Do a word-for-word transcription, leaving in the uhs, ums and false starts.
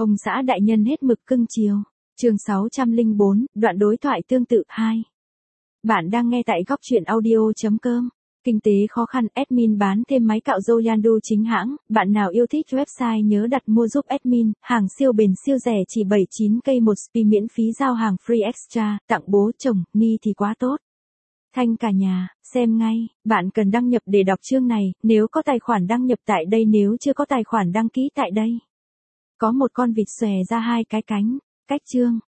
Ông xã đại nhân hết mực cưng chiều. Chương sáu trăm lẻ bốn, đoạn đối thoại tương tự hai. Bạn đang nghe tại góc truyện audio chấm com. Kinh tế khó khăn, admin bán thêm máy cạo râu Yandu chính hãng, bạn nào yêu thích website nhớ đặt mua giúp admin, hàng siêu bền siêu rẻ chỉ bảy mươi chín k một spi miễn phí giao hàng free extra, tặng bố chồng, ni thì quá tốt. Thanh cả nhà, xem ngay, bạn cần đăng nhập để đọc chương này, nếu có tài khoản đăng nhập tại đây, nếu chưa có tài khoản đăng ký tại đây. Có một con vịt xòe ra hai cái cánh, cách chương.